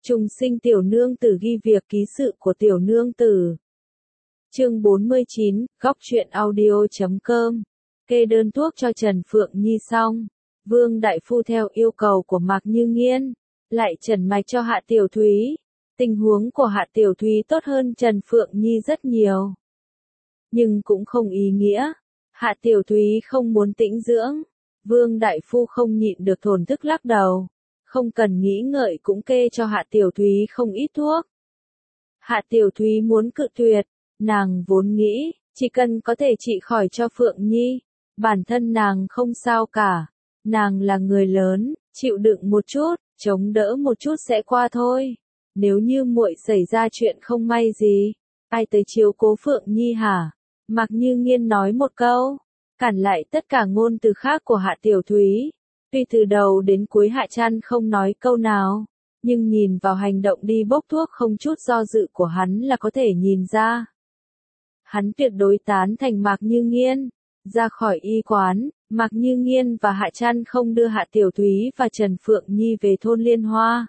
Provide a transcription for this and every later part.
Trùng sinh tiểu nương tử ghi việc ký sự của tiểu nương tử. Chương 49, góc truyện audio.com. Kê đơn thuốc cho Trần Phượng Nhi xong, Vương Đại Phu theo yêu cầu của Mạc Như Nghiên, lại trần mạch cho Hạ Tiểu Thúy. Tình huống của Hạ Tiểu Thúy tốt hơn Trần Phượng Nhi rất nhiều. Nhưng cũng không ý nghĩa. Hạ Tiểu Thúy không muốn tĩnh dưỡng. Vương Đại Phu không nhịn được thổn thức lắc đầu. Không cần nghĩ ngợi cũng kê cho Hạ Tiểu Thúy không ít thuốc. Hạ Tiểu Thúy muốn cự tuyệt, nàng vốn nghĩ, chỉ cần có thể trị khỏi cho Phượng Nhi, bản thân nàng không sao cả. Nàng là người lớn, chịu đựng một chút, chống đỡ một chút sẽ qua thôi. Nếu như muội xảy ra chuyện không may gì, ai tới chiếu cố Phượng Nhi hả? Mạc Như Nghiên nói một câu, cản lại tất cả ngôn từ khác của Hạ Tiểu Thúy. Tuy từ đầu đến cuối Hạ Trăn không nói câu nào, nhưng nhìn vào hành động đi bốc thuốc không chút do dự của hắn là có thể nhìn ra. Hắn tuyệt đối tán thành Mạc Như Nghiên. Ra khỏi y quán, Mạc Như Nghiên và Hạ Trăn không đưa Hạ Tiểu Thúy và Trần Phượng Nhi về thôn Liên Hoa,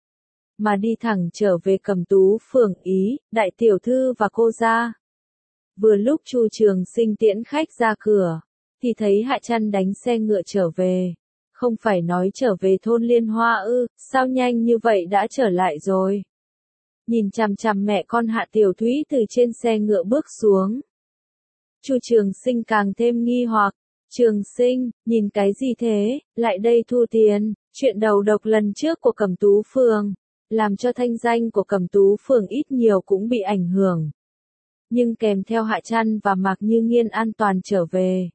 mà đi thẳng trở về Cẩm Tú phường Ý, đại tiểu thư và cô gia. Vừa lúc Chu Trường Sinh tiễn khách ra cửa, thì thấy Hạ Trăn đánh xe ngựa trở về. Không phải nói trở về thôn Liên Hoa ư, sao nhanh như vậy đã trở lại rồi? Nhìn chằm chằm mẹ con Hạ Tiểu Thúy từ trên xe ngựa bước xuống. Chu Trường Sinh càng thêm nghi hoặc. Trường Sinh, nhìn cái gì thế, lại đây thu tiền, chuyện đầu độc lần trước của Cẩm Tú phường, làm cho thanh danh của Cẩm Tú phường ít nhiều cũng bị ảnh hưởng. Nhưng kèm theo Hạ Trăn và Mạc Như Nghiên an toàn trở về,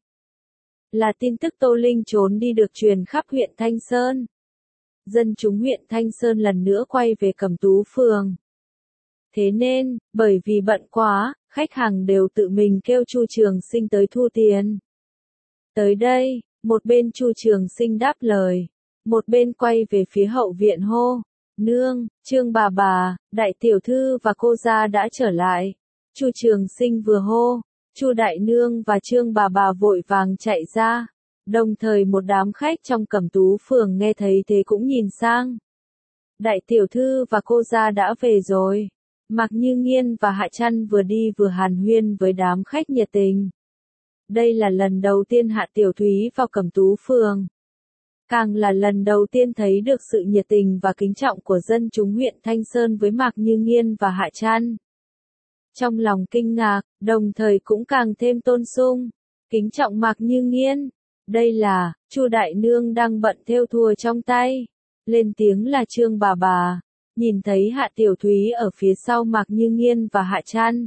là tin tức Tô Linh trốn đi được truyền khắp huyện Thanh Sơn. Dân chúng huyện Thanh Sơn lần nữa quay về Cẩm Tú phường. Thế nên, bởi vì bận quá, khách hàng đều tự mình kêu Chu Trường Sinh tới thu tiền. Tới đây, một bên Chu Trường Sinh đáp lời, một bên quay về phía hậu viện hô, nương, Trương bà, đại tiểu thư và cô gia đã trở lại. Chu Trường Sinh vừa hô, Chu đại nương và Trương bà vội vàng chạy ra, đồng thời một đám khách trong Cẩm Tú phường nghe thấy thế cũng nhìn sang. Đại tiểu thư và cô gia đã về rồi. Mạc Như Nghiên và Hạ Trăn vừa đi vừa hàn huyên với đám khách nhiệt tình. Đây là lần đầu tiên Hạ Tiểu Thúy vào Cẩm Tú phường, càng là lần đầu tiên thấy được sự nhiệt tình và kính trọng của dân chúng huyện Thanh Sơn với Mạc Như Nghiên và Hạ Trăn. Trong lòng kinh ngạc, đồng thời cũng càng thêm tôn sùng, kính trọng Mạc Như Nghiên. Đây là, Chu đại nương đang bận thêu thùa trong tay. Lên tiếng là Trương bà. Nhìn thấy Hạ Tiểu Thúy ở phía sau Mạc Như Nghiên và Hạ Trăn,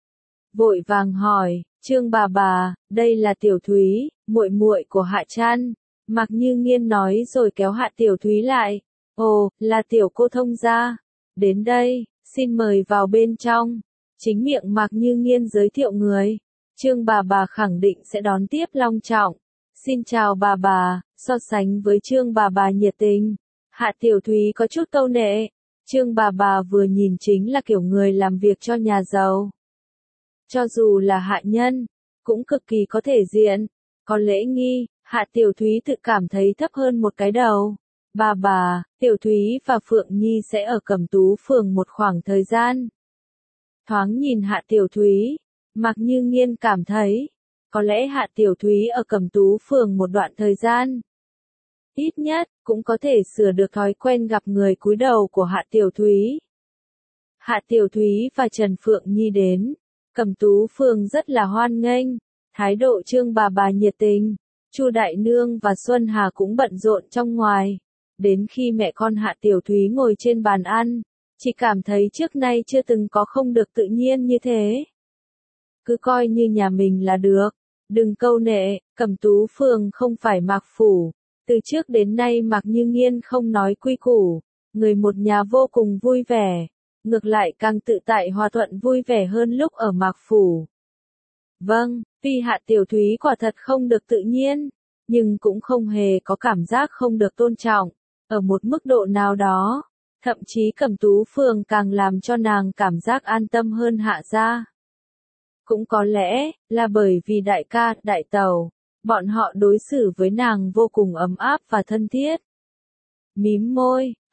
vội vàng hỏi, Trương bà, đây là Tiểu Thúy, muội muội của Hạ Trăn. Mạc Như Nghiên nói rồi kéo Hạ Tiểu Thúy lại. Ồ, là tiểu cô thông gia. Đến đây, xin mời vào bên trong. Chính miệng Mạc Như Nghiên giới thiệu người. Trương bà khẳng định sẽ đón tiếp long trọng. Xin chào bà, so sánh với Trương bà nhiệt tình, Hạ Tiểu Thúy có chút câu nệ. Trương bà vừa nhìn chính là kiểu người làm việc cho nhà giàu. Cho dù là hạ nhân, cũng cực kỳ có thể diện, có lễ nghi. Hạ Tiểu Thúy tự cảm thấy thấp hơn một cái đầu. Bà, Tiểu Thúy và Phượng Nhi sẽ ở Cẩm Tú phường một khoảng thời gian. Thoáng nhìn Hạ Tiểu Thúy, Mạc Như Nghiên cảm thấy, có lẽ Hạ Tiểu Thúy ở Cẩm Tú phường một đoạn thời gian, ít nhất, cũng có thể sửa được thói quen gặp người cúi đầu của Hạ Tiểu Thúy. Hạ Tiểu Thúy và Trần Phượng Nhi đến Cẩm Tú phường rất là hoan nghênh, thái độ Trương bà nhiệt tình. Chu đại nương và Xuân Hà cũng bận rộn trong ngoài. Đến khi mẹ con Hạ Tiểu Thúy ngồi trên bàn ăn, chỉ cảm thấy trước nay chưa từng có không được tự nhiên như thế. Cứ coi như nhà mình là được, đừng câu nệ. Cẩm Tú phường không phải Mạc phủ. Từ trước đến nay Mạc Như Nghiên không nói quy củ, người một nhà vô cùng vui vẻ, ngược lại càng tự tại hòa thuận vui vẻ hơn lúc ở Mạc phủ. Vâng, tuy Hạ Tiểu Thúy quả thật không được tự nhiên, nhưng cũng không hề có cảm giác không được tôn trọng, ở một mức độ nào đó, thậm chí Cẩm Tú phường càng làm cho nàng cảm giác an tâm hơn Hạ gia. Cũng có lẽ, là bởi vì đại ca, đại tẩu, bọn họ đối xử với nàng vô cùng ấm áp và thân thiết. Mím môi,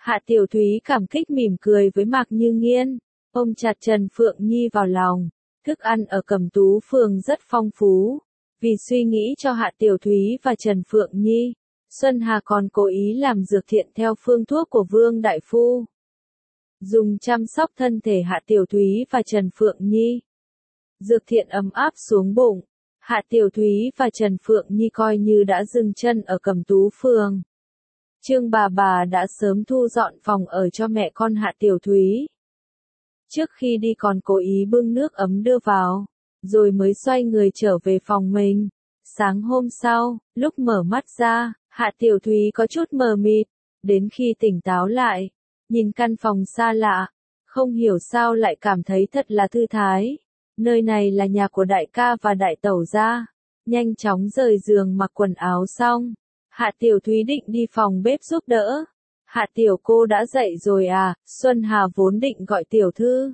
Hạ Tiểu Thúy cảm kích mỉm cười với Mạc Như Nghiên, ôm chặt Trần Phượng Nhi vào lòng. Thức ăn ở Cẩm Tú Phường rất phong phú. Vì suy nghĩ cho Hạ Tiểu Thúy và Trần Phượng Nhi, Xuân Hà còn cố ý làm dược thiện theo phương thuốc của Vương Đại Phu, dùng chăm sóc thân thể Hạ Tiểu Thúy và Trần Phượng Nhi. Dược thiện ấm áp xuống bụng, Hạ Tiểu Thúy và Trần Phượng Nhi coi như đã dừng chân ở Cẩm Tú Phường. Trương bà đã sớm thu dọn phòng ở cho mẹ con Hạ Tiểu Thúy. Trước khi đi còn cố ý bưng nước ấm đưa vào, rồi mới xoay người trở về phòng mình. Sáng hôm sau, lúc mở mắt ra, Hạ Tiểu Thúy có chút mờ mịt, đến khi tỉnh táo lại, nhìn căn phòng xa lạ, không hiểu sao lại cảm thấy thật là thư thái. Nơi này là nhà của đại ca và đại tẩu gia. Nhanh chóng rời giường mặc quần áo xong, Hạ Tiểu Thúy định đi phòng bếp giúp đỡ. Hạ Tiểu cô đã dậy rồi à? Xuân Hà vốn định gọi tiểu thư.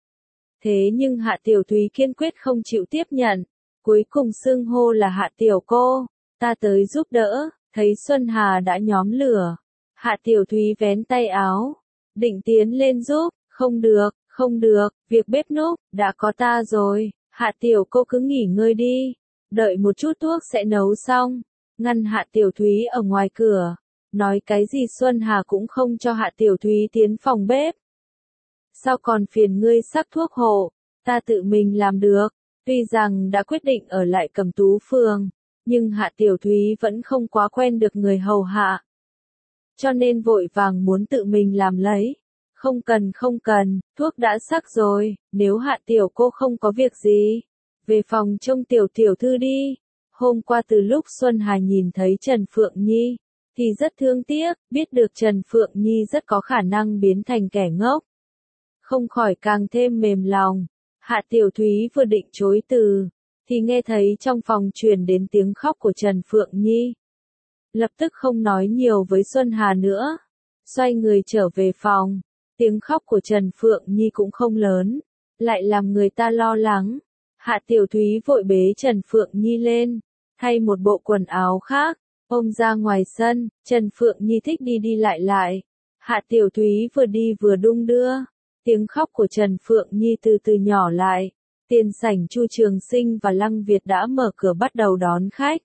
Thế nhưng Hạ Tiểu Thúy kiên quyết không chịu tiếp nhận, cuối cùng xưng hô là Hạ Tiểu cô. Ta tới giúp đỡ. Thấy Xuân Hà đã nhóm lửa, Hạ Tiểu Thúy vén tay áo, định tiến lên giúp. Không được, việc bếp núc đã có ta rồi. Hạ Tiểu cô cứ nghỉ ngơi đi, đợi một chút thuốc sẽ nấu xong. Ngăn Hạ Tiểu Thúy ở ngoài cửa, nói cái gì Xuân Hà cũng không cho Hạ Tiểu Thúy tiến phòng bếp. Sao còn phiền ngươi sắc thuốc hộ, ta tự mình làm được. Tuy rằng đã quyết định ở lại Cẩm Tú Phường, nhưng Hạ Tiểu Thúy vẫn không quá quen được người hầu hạ. Cho nên vội vàng muốn tự mình làm lấy. Không cần, thuốc đã sắc rồi, nếu Hạ Tiểu cô không có việc gì, về phòng trông tiểu thư đi. Hôm qua từ lúc Xuân Hà nhìn thấy Trần Phượng Nhi, thì rất thương tiếc, biết được Trần Phượng Nhi rất có khả năng biến thành kẻ ngốc. Không khỏi càng thêm mềm lòng. Hạ Tiểu Thúy vừa định chối từ, thì nghe thấy trong phòng truyền đến tiếng khóc của Trần Phượng Nhi. Lập tức không nói nhiều với Xuân Hà nữa, xoay người trở về phòng. Tiếng khóc của Trần Phượng Nhi cũng không lớn, lại làm người ta lo lắng. Hạ Tiểu Thúy vội bế Trần Phượng Nhi lên, thay một bộ quần áo khác, ôm ra ngoài sân. Trần Phượng Nhi thích đi đi lại. Hạ Tiểu Thúy vừa đi vừa đung đưa. Tiếng khóc của Trần Phượng Nhi từ từ nhỏ lại. Tiền sảnh Chu Trường Sinh và Lăng Việt đã mở cửa bắt đầu đón khách.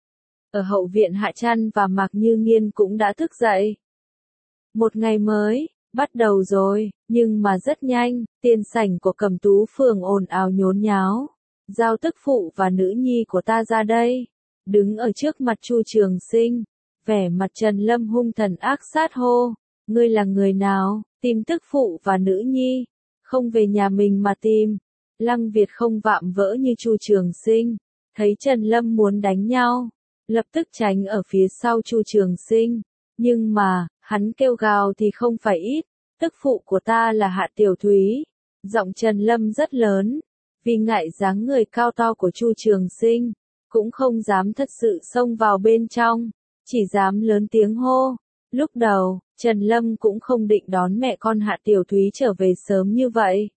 Ở hậu viện Hạ Trăn và Mạc Như Nghiên cũng đã thức dậy. Một ngày mới bắt đầu rồi, nhưng mà rất nhanh, tiền sảnh của Cẩm Tú Phường ồn ào nhốn nháo. Giao tức phụ và nữ nhi của ta ra đây. Đứng ở trước mặt Chu Trường Sinh, vẻ mặt Trần Lâm hung thần ác sát hô. Ngươi là người nào, tìm tức phụ và nữ nhi, không về nhà mình mà tìm. Lăng Việt không vạm vỡ như Chu Trường Sinh, thấy Trần Lâm muốn đánh nhau, lập tức tránh ở phía sau Chu Trường Sinh. Nhưng mà, hắn kêu gào thì không phải ít, tức phụ của ta là Hạ Tiểu Thúy. Giọng Trần Lâm rất lớn, vì ngại dáng người cao to của Chu Trường Sinh, cũng không dám thật sự xông vào bên trong, chỉ dám lớn tiếng hô. Lúc đầu, Trần Lâm cũng không định đón mẹ con Hạ Tiểu Thúy trở về sớm như vậy.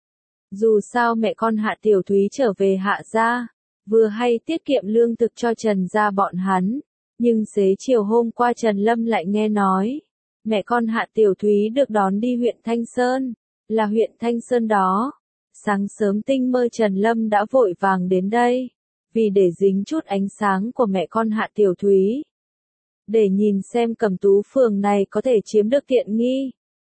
Dù sao mẹ con Hạ Tiểu Thúy trở về Hạ gia, vừa hay tiết kiệm lương thực cho Trần gia bọn hắn. Nhưng xế chiều hôm qua Trần Lâm lại nghe nói, mẹ con Hạ Tiểu Thúy được đón đi huyện Thanh Sơn, là huyện Thanh Sơn đó. Sáng sớm tinh mơ Trần Lâm đã vội vàng đến đây, vì để dính chút ánh sáng của mẹ con Hạ Tiểu Thúy. Để nhìn xem Cẩm Tú Phường này có thể chiếm được tiện nghi.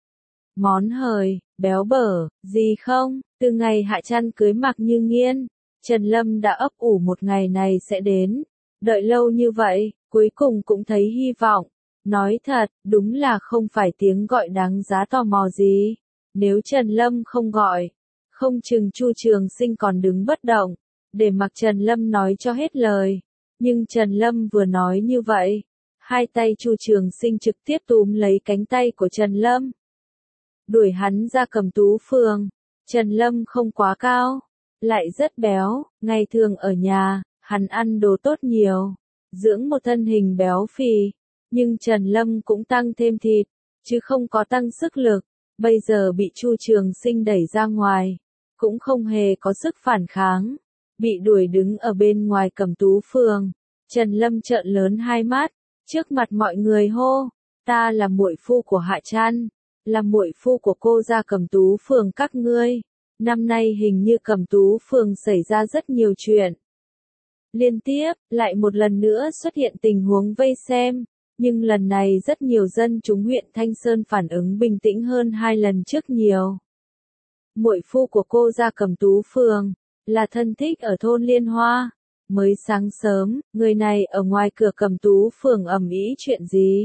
Món hời, béo bở, gì không? Từ ngày Hạ Trăn cưới Mạc Như Nghiên, Trần Lâm đã ấp ủ một ngày này sẽ đến. Đợi lâu như vậy, cuối cùng cũng thấy hy vọng. Nói thật, đúng là không phải tiếng gọi đáng giá tò mò gì. Nếu Trần Lâm không gọi, không chừng Chu Trường Sinh còn đứng bất động, để mặc Trần Lâm nói cho hết lời. Nhưng Trần Lâm vừa nói như vậy, hai tay Chu Trường Sinh trực tiếp túm lấy cánh tay của Trần Lâm, đuổi hắn ra Cẩm Tú Phường. Trần Lâm không quá cao, lại rất béo, ngày thường ở nhà, hắn ăn đồ tốt nhiều, dưỡng một thân hình béo phì, nhưng Trần Lâm cũng tăng thêm thịt, chứ không có tăng sức lực. Bây giờ bị Chu Trường Sinh đẩy ra ngoài, cũng không hề có sức phản kháng, bị đuổi đứng ở bên ngoài Cẩm Tú Phường. Trần Lâm trợn lớn hai mắt, trước mặt mọi người hô, Ta là muội phu của Hạ Trăn, là muội phu của cô gia Cẩm Tú phường các ngươi. Năm nay hình như Cẩm Tú phường xảy ra rất nhiều chuyện. Liên tiếp, lại một lần nữa xuất hiện tình huống vây xem, nhưng lần này rất nhiều dân chúng huyện Thanh Sơn phản ứng bình tĩnh hơn 2 lần trước nhiều. Muội phu của cô gia Cẩm Tú phường, là thân thích ở thôn Liên Hoa. Mới sáng sớm, người này ở ngoài cửa Cẩm Tú phường ầm ĩ chuyện gì?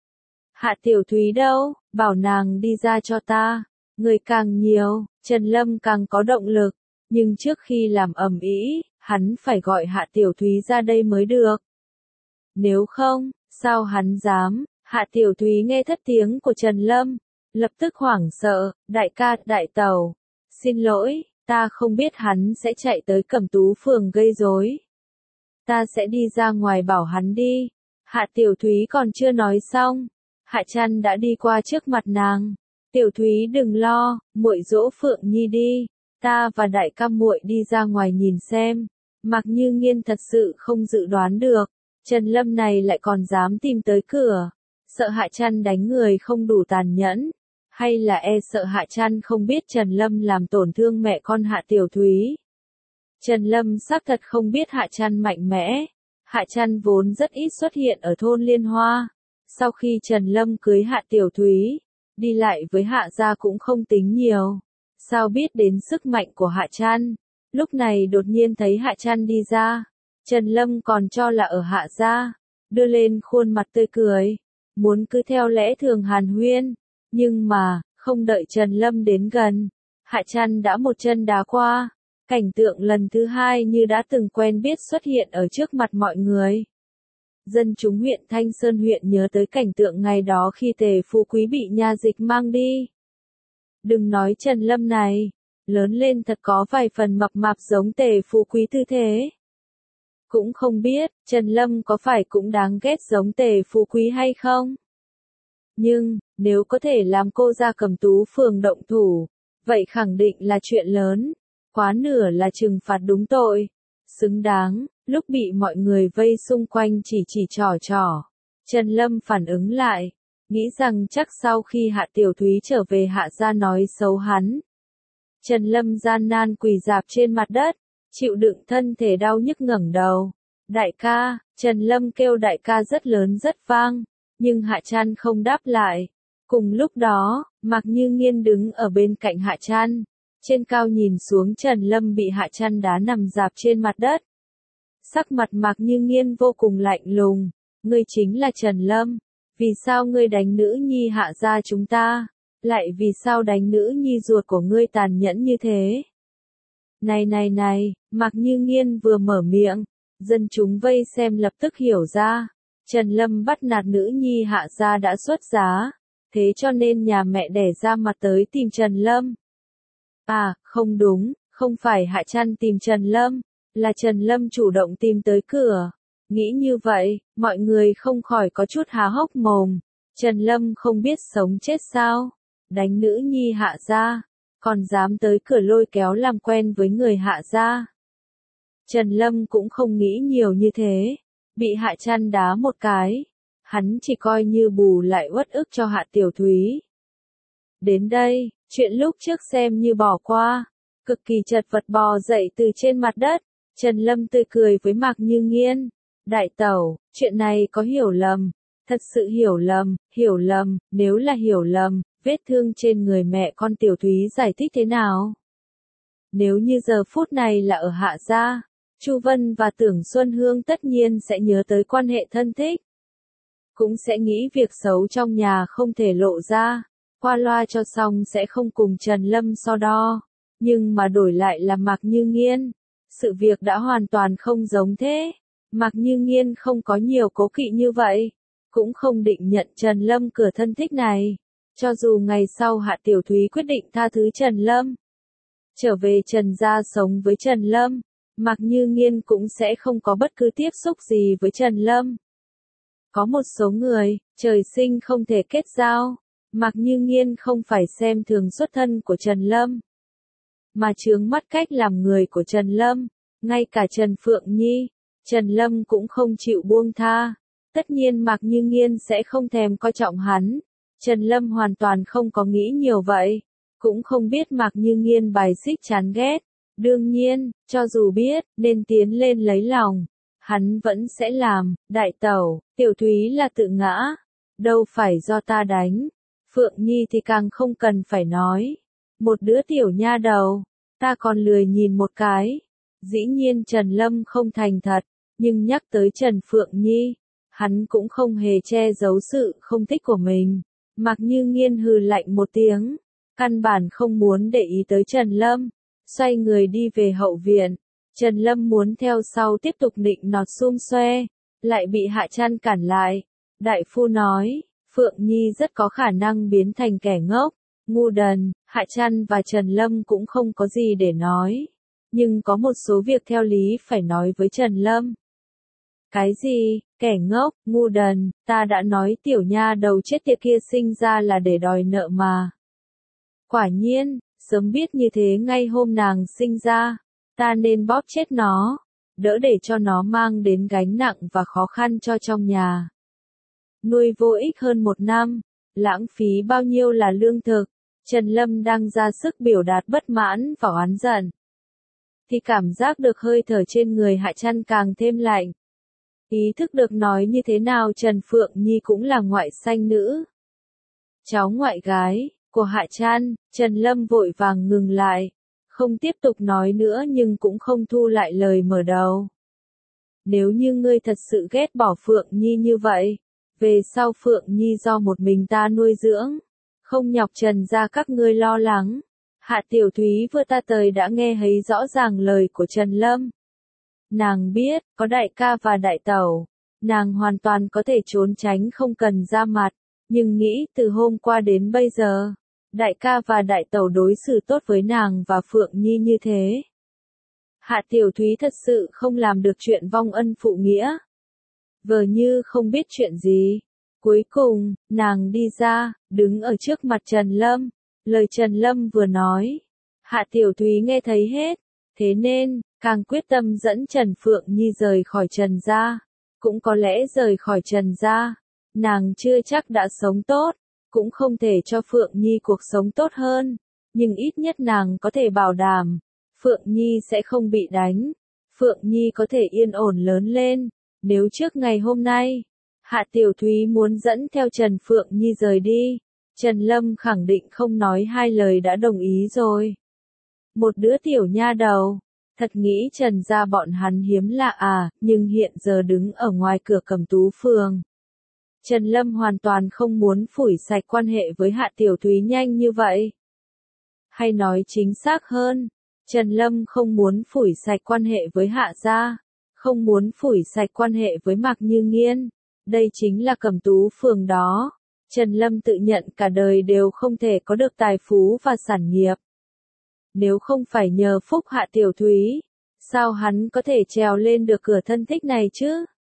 Hạ Tiểu Thúy đâu, bảo nàng đi ra cho ta. Người càng nhiều, Trần Lâm càng có động lực, nhưng trước khi làm ầm ĩ, hắn phải gọi Hạ Tiểu Thúy ra đây mới được. Nếu không, sao hắn dám? Hạ Tiểu Thúy nghe thất tiếng của Trần Lâm, lập tức hoảng sợ, đại ca, đại tẩu, xin lỗi, ta không biết hắn sẽ chạy tới Cẩm Tú phường gây rối. Ta sẽ đi ra ngoài bảo hắn đi. Hạ Tiểu Thúy còn chưa nói xong, Hạ Trăn đã đi qua trước mặt nàng. Tiểu Thúy đừng lo, muội dỗ Phượng Nhi đi, ta và đại ca muội đi ra ngoài nhìn xem. Mạc Như Nghiên thật sự không dự đoán được, Trần Lâm này lại còn dám tìm tới cửa. Sợ Hạ Trăn đánh người không đủ tàn nhẫn, hay là sợ Hạ Trăn không biết Trần Lâm làm tổn thương mẹ con Hạ Tiểu Thúy. Trần Lâm xác thật không biết Hạ Trăn mạnh mẽ. Hạ Trăn vốn rất ít xuất hiện ở thôn Liên Hoa. Sau khi Trần Lâm cưới Hạ Tiểu Thúy, đi lại với Hạ gia cũng không tính nhiều. Sao biết đến sức mạnh của Hạ Trăn? Lúc này đột nhiên thấy Hạ Trăn đi ra, Trần Lâm còn cho là ở Hạ gia, đưa lên khuôn mặt tươi cười, muốn cứ theo lẽ thường hàn huyên, nhưng mà, không đợi Trần Lâm đến gần, Hạ Trăn đã một chân đá qua, cảnh tượng lần thứ hai như đã từng quen biết xuất hiện ở trước mặt mọi người. Dân chúng huyện Thanh Sơn huyện nhớ tới cảnh tượng ngày đó khi Tề Phú Quý bị nha dịch mang đi. Đừng nói Trần Lâm này, lớn lên thật có vài phần mập mạp giống Tề Phú Quý tư thế. Cũng không biết, Trần Lâm có phải cũng đáng ghét giống Tề Phú Quý hay không? Nhưng, nếu có thể làm cô gia Cẩm Tú phường động thủ, vậy khẳng định là chuyện lớn, quá nửa là trừng phạt đúng tội, xứng đáng. Lúc bị mọi người vây xung quanh chỉ trỏ, Trần Lâm phản ứng lại, nghĩ rằng chắc sau khi Hạ Tiểu Thúy trở về Hạ gia nói xấu hắn. Trần Lâm gian nan quỳ rạp trên mặt đất, chịu đựng thân thể đau nhức ngẩng đầu. Đại ca, Trần Lâm kêu đại ca rất lớn rất vang, nhưng Hạ Trăn không đáp lại. Cùng lúc đó, Mạc Như Nghiên đứng ở bên cạnh Hạ Trăn, trên cao nhìn xuống Trần Lâm bị Hạ Trăn đá nằm rạp trên mặt đất. Sắc mặt Mạc Như Nghiên vô cùng lạnh lùng, ngươi chính là Trần Lâm, vì sao ngươi đánh nữ nhi Hạ gia chúng ta, lại vì sao đánh nữ nhi ruột của ngươi tàn nhẫn như thế? Này, Mạc Như Nghiên vừa mở miệng, dân chúng vây xem lập tức hiểu ra, Trần Lâm bắt nạt nữ nhi Hạ gia đã xuất giá, thế cho nên nhà mẹ đẻ ra mặt tới tìm Trần Lâm. À, không đúng, không phải Hạ Trăn tìm Trần Lâm, là Trần Lâm chủ động tìm tới cửa. Nghĩ như vậy, mọi người không khỏi có chút há hốc mồm. Trần Lâm không biết sống chết sao? Đánh nữ nhi Hạ gia, còn dám tới cửa lôi kéo làm quen với người Hạ gia. Trần Lâm cũng không nghĩ nhiều như thế, bị Hạ Trăn đá một cái, hắn chỉ coi như bù lại uất ức cho Hạ Tiểu Thúy. Đến đây, chuyện lúc trước xem như bỏ qua, cực kỳ chật vật bò dậy từ trên mặt đất, Trần Lâm tươi cười với Mạc Như Nghiên. Đại tẩu, chuyện này có hiểu lầm, thật sự hiểu lầm, nếu là hiểu lầm, vết thương trên người mẹ con Tiểu Thúy giải thích thế nào? Nếu như giờ phút này là ở Hạ gia, Chu Vân và Tưởng Xuân Hương tất nhiên sẽ nhớ tới quan hệ thân thích. Cũng sẽ nghĩ việc xấu trong nhà không thể lộ ra, qua loa cho xong sẽ không cùng Trần Lâm so đo. Nhưng mà đổi lại là Mạc Như Nghiên, sự việc đã hoàn toàn không giống thế. Mạc Như Nghiên không có nhiều cố kỵ như vậy, cũng không định nhận Trần Lâm cửa thân thích này. Cho dù ngày sau Hạ Tiểu Thúy quyết định tha thứ Trần Lâm, trở về Trần gia sống với Trần Lâm, Mạc Như Nghiên cũng sẽ không có bất cứ tiếp xúc gì với Trần Lâm. Có một số người, trời sinh không thể kết giao, Mạc Như Nghiên không phải xem thường xuất thân của Trần Lâm, mà chướng mắt cách làm người của Trần Lâm, ngay cả Trần Phượng Nhi, Trần Lâm cũng không chịu buông tha. Tất nhiên Mạc Như Nghiên sẽ không thèm coi trọng hắn. Trần Lâm hoàn toàn không có nghĩ nhiều vậy. Cũng không biết Mạc Như Nghiên bài xích chán ghét. Đương nhiên, cho dù biết, nên tiến lên lấy lòng. Hắn vẫn sẽ làm, đại tẩu, Tiểu Thúy là tự ngã. Đâu phải do ta đánh. Phượng Nhi thì càng không cần phải nói. Một đứa tiểu nha đầu, ta còn lười nhìn một cái. Dĩ nhiên Trần Lâm không thành thật, nhưng nhắc tới Trần Phượng Nhi, hắn cũng không hề che giấu sự không thích của mình. Mạc Như Nghiên hừ lạnh một tiếng, căn bản không muốn để ý tới Trần Lâm, xoay người đi về hậu viện. Trần Lâm muốn theo sau tiếp tục nịnh nọt xum xoe, lại bị Hạ Trăn cản lại. Đại phu nói, Phượng Nhi rất có khả năng biến thành kẻ ngốc, ngu đần. Hạ Trăn và Trần Lâm cũng không có gì để nói, nhưng có một số việc theo lý phải nói với Trần Lâm. Cái gì, kẻ ngốc, ngu đần, ta đã nói tiểu nha đầu chết tiệt kia sinh ra là để đòi nợ mà. Quả nhiên, sớm biết như thế ngay hôm nàng sinh ra, ta nên bóp chết nó, đỡ để cho nó mang đến gánh nặng và khó khăn cho trong nhà. Nuôi vô ích hơn 1 năm, lãng phí bao nhiêu là lương thực. Trần Lâm đang ra sức biểu đạt bất mãn và oán giận, thì cảm giác được hơi thở trên người Hạ Trăn càng thêm lạnh. Ý thức được nói như thế nào Trần Phượng Nhi cũng là ngoại sanh nữ, cháu ngoại gái của Hạ Trăn. Trần Lâm vội vàng ngừng lại, không tiếp tục nói nữa nhưng cũng không thu lại lời mở đầu. Nếu như ngươi thật sự ghét bỏ Phượng Nhi như vậy, về sau Phượng Nhi do một mình ta nuôi dưỡng, không nhọc Trần gia các ngươi lo lắng. Hạ Tiểu Thúy vừa ta tới đã nghe thấy rõ ràng lời của Trần Lâm. Nàng biết, có đại ca và đại tẩu, nàng hoàn toàn có thể trốn tránh không cần ra mặt, nhưng nghĩ từ hôm qua đến bây giờ, đại ca và đại tẩu đối xử tốt với nàng và Phượng Nhi như thế. Hạ Tiểu Thúy thật sự không làm được chuyện vong ân phụ nghĩa. Vờ như không biết chuyện gì. Cuối cùng, nàng đi ra, đứng ở trước mặt Trần Lâm. Lời Trần Lâm vừa nói, Hạ Tiểu Thúy nghe thấy hết. Thế nên, càng quyết tâm dẫn Trần Phượng Nhi rời khỏi Trần gia. Cũng có lẽ rời khỏi Trần gia, nàng chưa chắc đã sống tốt, cũng không thể cho Phượng Nhi cuộc sống tốt hơn. Nhưng ít nhất nàng có thể bảo đảm, Phượng Nhi sẽ không bị đánh. Phượng Nhi có thể yên ổn lớn lên. Nếu trước ngày hôm nay, Hạ Tiểu Thúy muốn dẫn theo Trần Phượng Nhi rời đi, Trần Lâm khẳng định không nói hai lời đã đồng ý rồi. Một đứa tiểu nha đầu, thật nghĩ Trần gia bọn hắn hiếm lạ à, nhưng hiện giờ đứng ở ngoài cửa Cẩm Tú phường. Trần Lâm hoàn toàn không muốn phủi sạch quan hệ với Hạ Tiểu Thúy nhanh như vậy. Hay nói chính xác hơn, Trần Lâm không muốn phủi sạch quan hệ với Hạ gia, không muốn phủi sạch quan hệ với Mạc Như Nghiên. Đây chính là Cẩm Tú phường đó. Trần Lâm tự nhận cả đời đều không thể có được tài phú và sản nghiệp. Nếu không phải nhờ phúc Hạ Tiểu Thúy, sao hắn có thể trèo lên được cửa thân thích này chứ?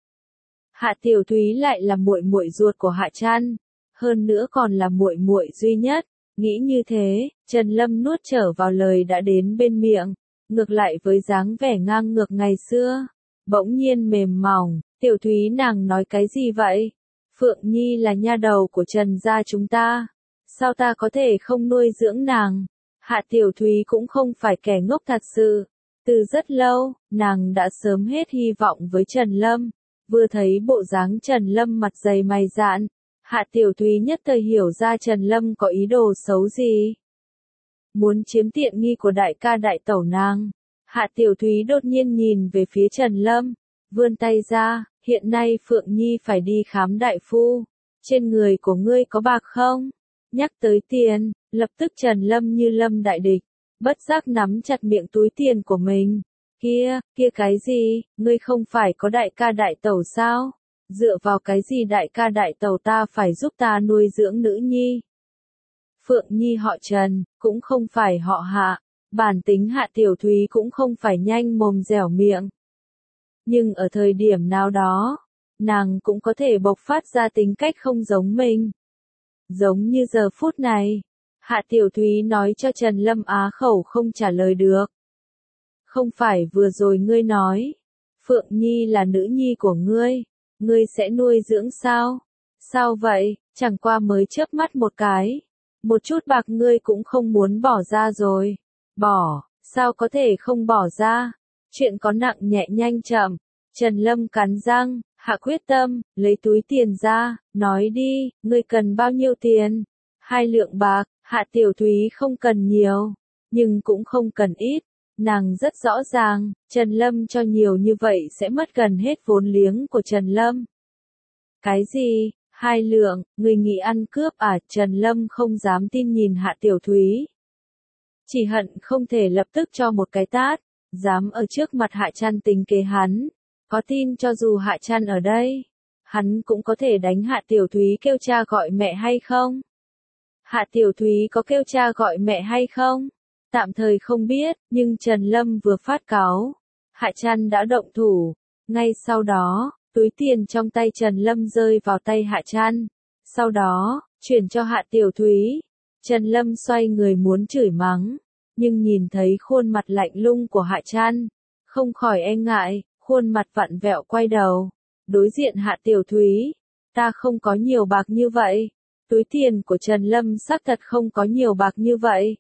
Hạ Tiểu Thúy lại là muội muội ruột của Hạ Trăn, hơn nữa còn là muội muội duy nhất. Nghĩ như thế, Trần Lâm nuốt trở vào lời đã đến bên miệng, ngược lại với dáng vẻ ngang ngược ngày xưa, bỗng nhiên mềm mỏng. Tiểu Thúy nàng nói cái gì vậy? Phượng Nhi là nha đầu của Trần gia chúng ta, sao ta có thể không nuôi dưỡng nàng? Hạ Tiểu Thúy cũng không phải kẻ ngốc thật sự. Từ rất lâu, nàng đã sớm hết hy vọng với Trần Lâm. Vừa thấy bộ dáng Trần Lâm mặt dày mày dạn, Hạ Tiểu Thúy nhất thời hiểu ra Trần Lâm có ý đồ xấu gì. Muốn chiếm tiện nghi của đại ca đại tẩu nàng. Hạ Tiểu Thúy đột nhiên nhìn về phía Trần Lâm, vươn tay ra, hiện nay Phượng Nhi phải đi khám đại phu. Trên người của ngươi có bạc không? Nhắc tới tiền, lập tức Trần Lâm như lâm đại địch, bất giác nắm chặt miệng túi tiền của mình. Kia cái gì, ngươi không phải có đại ca đại tẩu sao? Dựa vào cái gì đại ca đại tẩu ta phải giúp ta nuôi dưỡng nữ nhi? Phượng Nhi họ Trần, cũng không phải họ Hạ, bản tính Hạ Tiểu Thúy cũng không phải nhanh mồm dẻo miệng. Nhưng ở thời điểm nào đó, nàng cũng có thể bộc phát ra tính cách không giống mình. Giống như giờ phút này, Hạ Tiểu Thúy nói cho Trần Lâm á khẩu không trả lời được. Không phải vừa rồi ngươi nói, Phượng Nhi là nữ nhi của ngươi, ngươi sẽ nuôi dưỡng sao? Sao vậy, chẳng qua mới chớp mắt một cái. Một chút bạc ngươi cũng không muốn bỏ ra rồi. Bỏ, sao có thể không bỏ ra? Chuyện có nặng nhẹ nhanh chậm. Trần Lâm cắn răng, hạ quyết tâm, lấy túi tiền ra, nói đi, ngươi cần bao nhiêu tiền? 2 lượng bạc, Hạ Tiểu Thúy không cần nhiều, nhưng cũng không cần ít. Nàng rất rõ ràng, Trần Lâm cho nhiều như vậy sẽ mất gần hết vốn liếng của Trần Lâm. Cái gì? 2 lượng, người nghĩ ăn cướp à? Trần Lâm không dám tin nhìn Hạ Tiểu Thúy. Chỉ hận không thể lập tức cho một cái tát, dám ở trước mặt Hạ Trăn tính kế hắn. Có tin cho dù Hạ Trăn ở đây, hắn cũng có thể đánh Hạ Tiểu Thúy kêu cha gọi mẹ hay không? Hạ Tiểu Thúy có kêu cha gọi mẹ hay không? Tạm thời không biết, nhưng Trần Lâm vừa phát cáo. Hạ Trăn đã động thủ. Ngay sau đó, túi tiền trong tay Trần Lâm rơi vào tay Hạ Trăn. Sau đó, chuyển cho Hạ Tiểu Thúy. Trần Lâm xoay người muốn chửi mắng, nhưng nhìn thấy khuôn mặt lạnh lùng của Hạ Trăn, không khỏi e ngại, khuôn mặt vặn vẹo quay đầu. Đối diện Hạ Tiểu Thúy, ta không có nhiều bạc như vậy. Túi tiền của Trần Lâm xác thật không có nhiều bạc như vậy.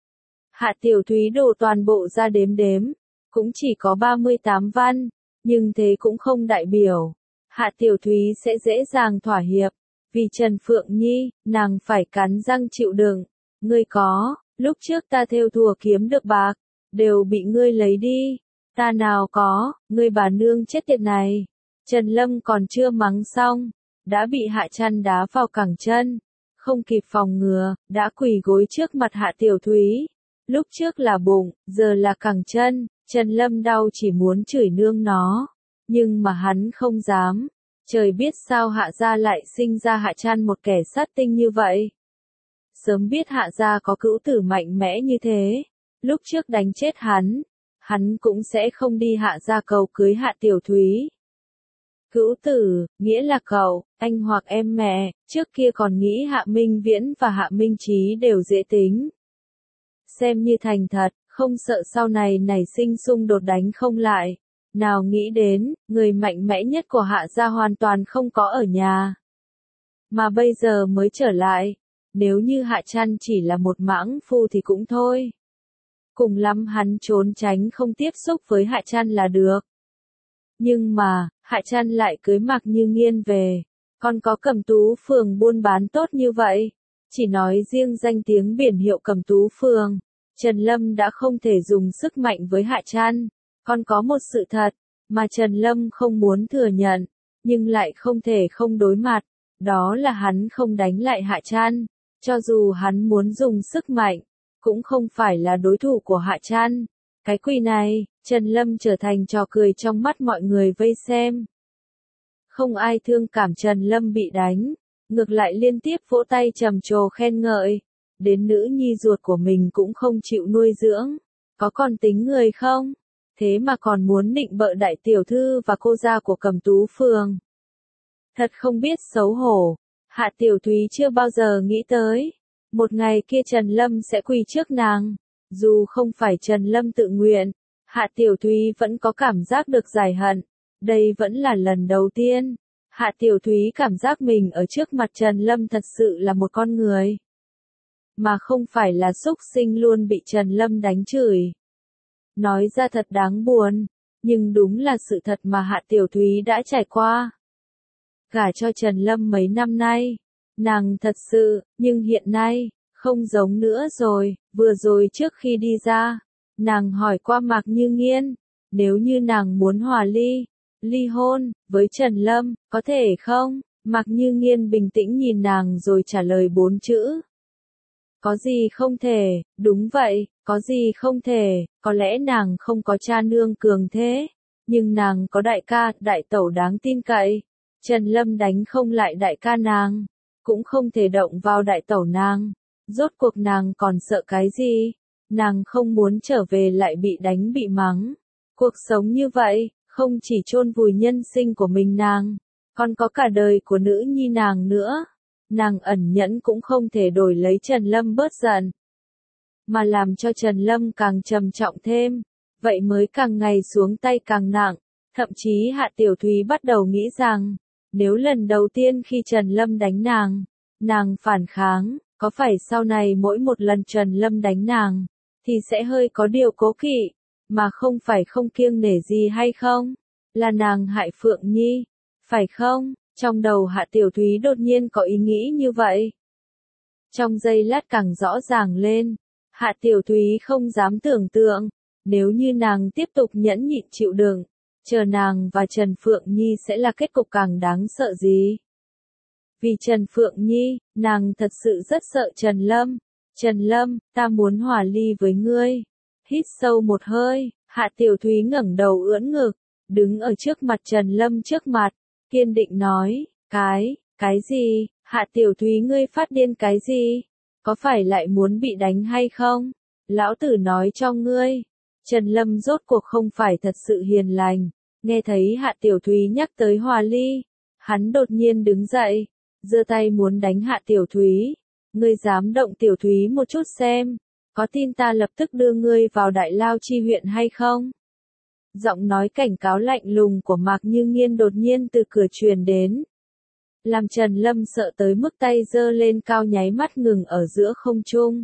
Hạ Tiểu Thúy đổ toàn bộ ra đếm đếm, cũng chỉ có 38 văn, nhưng thế cũng không đại biểu Hạ Tiểu Thúy sẽ dễ dàng thỏa hiệp, vì Trần Phượng Nhi, nàng phải cắn răng chịu đựng. Ngươi có, lúc trước ta thêu thùa kiếm được bạc, đều bị ngươi lấy đi, ta nào có, ngươi bà nương chết tiệt này. Trần Lâm còn chưa mắng xong, đã bị Hạ Trăn đá vào cẳng chân, không kịp phòng ngừa, đã quỳ gối trước mặt Hạ Tiểu Thúy. Lúc trước là bụng, giờ là cẳng chân, Trần Lâm đau chỉ muốn chửi nương nó, nhưng mà hắn không dám. Trời biết sao Hạ gia lại sinh ra Hạ Trăn một kẻ sát tinh như vậy. Sớm biết Hạ gia có cữu tử mạnh mẽ như thế, lúc trước đánh chết hắn cũng sẽ không đi Hạ gia cầu cưới Hạ Tiểu Thúy. Cữu tử, nghĩa là cậu, anh hoặc em mẹ, trước kia còn nghĩ Hạ Minh Viễn và Hạ Minh Chí đều dễ tính. Xem như thành thật, không sợ sau này nảy sinh xung đột đánh không lại. Nào nghĩ đến, người mạnh mẽ nhất của Hạ gia hoàn toàn không có ở nhà. Mà bây giờ mới trở lại, nếu như Hạ Trăn chỉ là một mãng phu thì cũng thôi. Cùng lắm hắn trốn tránh không tiếp xúc với Hạ Trăn là được. Nhưng mà, Hạ Trăn lại cưới Mạc Như Nghiên về, còn có Cẩm Tú Phường buôn bán tốt như vậy. Chỉ nói riêng danh tiếng biển hiệu Cẩm Tú Phường, Trần Lâm đã không thể dùng sức mạnh với Hạ Trăn. Còn có một sự thật, mà Trần Lâm không muốn thừa nhận, nhưng lại không thể không đối mặt, đó là hắn không đánh lại Hạ Trăn. Cho dù hắn muốn dùng sức mạnh, cũng không phải là đối thủ của Hạ Trăn. Cái quỷ này, Trần Lâm trở thành trò cười trong mắt mọi người vây xem. Không ai thương cảm Trần Lâm bị đánh, ngược lại liên tiếp vỗ tay trầm trồ khen ngợi. Đến nữ nhi ruột của mình cũng không chịu nuôi dưỡng, có còn tính người không? Thế mà còn muốn nịnh bợ đại tiểu thư và cô gia của Cẩm Tú Phường. Thật không biết xấu hổ. Hạ Tiểu Thúy chưa bao giờ nghĩ tới, một ngày kia Trần Lâm sẽ quỳ trước nàng. Dù không phải Trần Lâm tự nguyện, Hạ Tiểu Thúy vẫn có cảm giác được giải hận. Đây vẫn là lần đầu tiên, Hạ Tiểu Thúy cảm giác mình ở trước mặt Trần Lâm thật sự là một con người, mà không phải là súc sinh luôn bị Trần Lâm đánh chửi. Nói ra thật đáng buồn, nhưng đúng là sự thật mà Hạ Tiểu Thúy đã trải qua. Gả cho Trần Lâm mấy năm nay, nàng thật sự, nhưng hiện nay, không giống nữa rồi. Vừa rồi trước khi đi ra, nàng hỏi qua Mạc Như Nghiên, nếu như nàng muốn hòa ly hôn, với Trần Lâm, có thể không? Mạc Như Nghiên bình tĩnh nhìn nàng rồi trả lời 4 chữ. Có gì không thể, đúng vậy, có gì không thể, có lẽ nàng không có cha nương cường thế, nhưng nàng có đại ca, đại tẩu đáng tin cậy. Trần Lâm đánh không lại đại ca nàng, cũng không thể động vào đại tẩu nàng. Rốt cuộc nàng còn sợ cái gì? Nàng không muốn trở về lại bị đánh bị mắng. Cuộc sống như vậy, không chỉ chôn vùi nhân sinh của mình nàng, còn có cả đời của nữ nhi nàng nữa. Nàng ẩn nhẫn cũng không thể đổi lấy Trần Lâm bớt giận, mà làm cho Trần Lâm càng trầm trọng thêm, vậy mới càng ngày xuống tay càng nặng. Thậm chí Hạ Tiểu Thúy bắt đầu nghĩ rằng, Nếu lần đầu tiên khi Trần Lâm đánh nàng phản kháng, có phải sau này mỗi một lần Trần Lâm đánh nàng, thì sẽ hơi có điều cố kỵ, mà không phải không kiêng nể gì hay không? Là nàng hại Phượng Nhi, phải không? Trong đầu Hạ Tiểu Thúy đột nhiên có ý nghĩ như vậy. Trong giây lát càng rõ ràng lên, Hạ Tiểu Thúy không dám tưởng tượng, nếu như nàng tiếp tục nhẫn nhịn chịu đựng, chờ nàng và Trần Phượng Nhi sẽ là kết cục càng đáng sợ gì. Vì Trần Phượng Nhi, nàng thật sự rất sợ Trần Lâm. Trần Lâm, ta muốn hòa ly với ngươi. Hít sâu một hơi, Hạ Tiểu Thúy ngẩng đầu ưỡn ngực, đứng ở trước mặt Trần Lâm trước mặt, kiên định nói, cái gì, Hạ Tiểu Thúy ngươi phát điên cái gì? Có phải lại muốn bị đánh hay không? Lão tử nói cho ngươi. Trần Lâm rốt cuộc không phải thật sự hiền lành, nghe thấy Hạ Tiểu Thúy nhắc tới hòa ly, hắn đột nhiên đứng dậy, giơ tay muốn đánh Hạ Tiểu Thúy. Ngươi dám động Tiểu Thúy một chút xem, có tin ta lập tức đưa ngươi vào Đại Lao Chi huyện hay không? Giọng nói cảnh cáo lạnh lùng của Mạc Như Nghiên đột nhiên từ cửa truyền đến, làm Trần Lâm sợ tới mức tay giơ lên cao nháy mắt ngừng ở giữa không trung.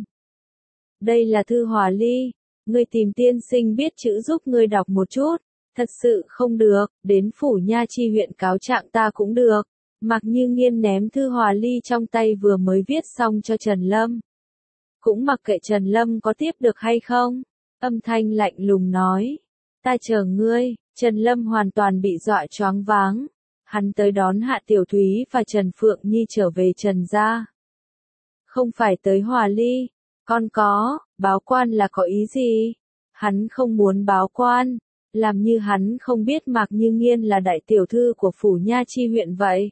Đây là thư hòa ly, ngươi tìm tiên sinh biết chữ giúp ngươi đọc một chút, thật sự không được, đến phủ Nha Chi huyện cáo trạng ta cũng được. Mạc Như Nghiên ném thư hòa ly trong tay vừa mới viết xong cho Trần Lâm. Cũng mặc kệ Trần Lâm có tiếp được hay không, âm thanh lạnh lùng nói, ta chờ ngươi. Trần Lâm hoàn toàn bị dọa choáng váng. Hắn tới đón Hạ Tiểu Thúy và Trần Phượng Nhi trở về Trần gia. Không phải tới hòa ly, con có, báo quan là có ý gì? Hắn không muốn báo quan, làm như hắn không biết Mạc Như Nghiên là đại tiểu thư của phủ Nha Chi huyện vậy.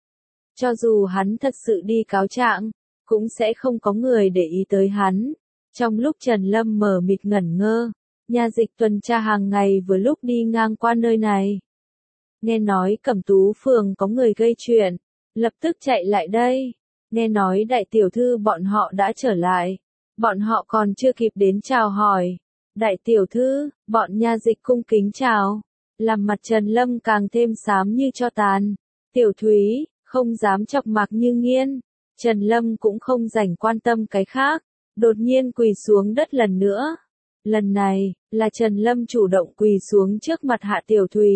Cho dù hắn thật sự đi cáo trạng, cũng sẽ không có người để ý tới hắn. Trong lúc Trần Lâm mờ mịt ngẩn ngơ, nha dịch tuần tra hàng ngày vừa lúc đi ngang qua nơi này. Nghe nói Cẩm Tú phường có người gây chuyện, lập tức chạy lại đây. Nghe nói đại tiểu thư bọn họ đã trở lại, bọn họ còn chưa kịp đến chào hỏi. Đại tiểu thư, bọn nha dịch cung kính chào, làm mặt Trần Lâm càng thêm xám như tro tàn. Tiểu Thúy, không dám chọc Mạc Như Nghiên. Trần Lâm cũng không rảnh quan tâm cái khác, đột nhiên quỳ xuống đất lần nữa. Lần này, là Trần Lâm chủ động quỳ xuống trước mặt Hạ Tiểu Thúy.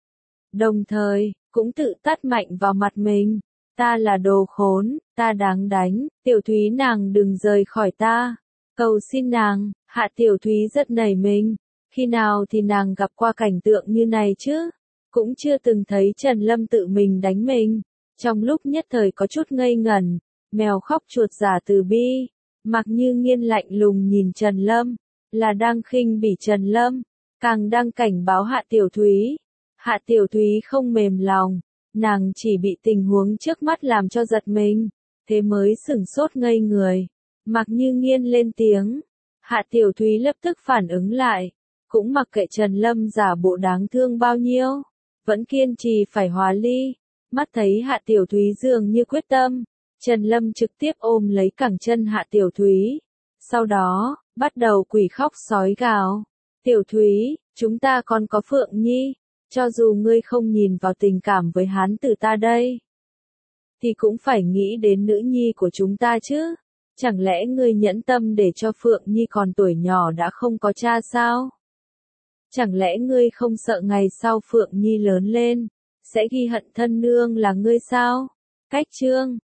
Đồng thời, cũng tự tát mạnh vào mặt mình. Ta là đồ khốn, ta đáng đánh, Tiểu Thúy nàng đừng rời khỏi ta. Cầu xin nàng. Hạ Tiểu Thúy rất nảy mình. Khi nào thì nàng gặp qua cảnh tượng như này chứ? Cũng chưa từng thấy Trần Lâm tự mình đánh mình. Trong lúc nhất thời có chút ngây ngẩn, mèo khóc chuột giả từ bi. Mạc Như Nghiên lạnh lùng nhìn Trần Lâm, là đang khinh bỉ Trần Lâm, càng đang cảnh báo Hạ Tiểu Thúy. Hạ Tiểu Thúy không mềm lòng, nàng chỉ bị tình huống trước mắt làm cho giật mình, thế mới sửng sốt ngây người. Mạc Như Nghiên lên tiếng, Hạ Tiểu Thúy lập tức phản ứng lại, cũng mặc kệ Trần Lâm giả bộ đáng thương bao nhiêu, vẫn kiên trì phải hòa ly. Mắt thấy Hạ Tiểu Thúy dường như quyết tâm, Trần Lâm trực tiếp ôm lấy cẳng chân Hạ Tiểu Thúy. Sau đó, bắt đầu quỷ khóc sói gào. Tiểu Thúy, chúng ta còn có Phượng Nhi, cho dù ngươi không nhìn vào tình cảm với hán tử ta đây, thì cũng phải nghĩ đến nữ nhi của chúng ta chứ. Chẳng lẽ ngươi nhẫn tâm để cho Phượng Nhi còn tuổi nhỏ đã không có cha sao? Chẳng lẽ ngươi không sợ ngày sau Phượng Nhi lớn lên, sẽ ghi hận thân nương là ngươi sao? Cách chương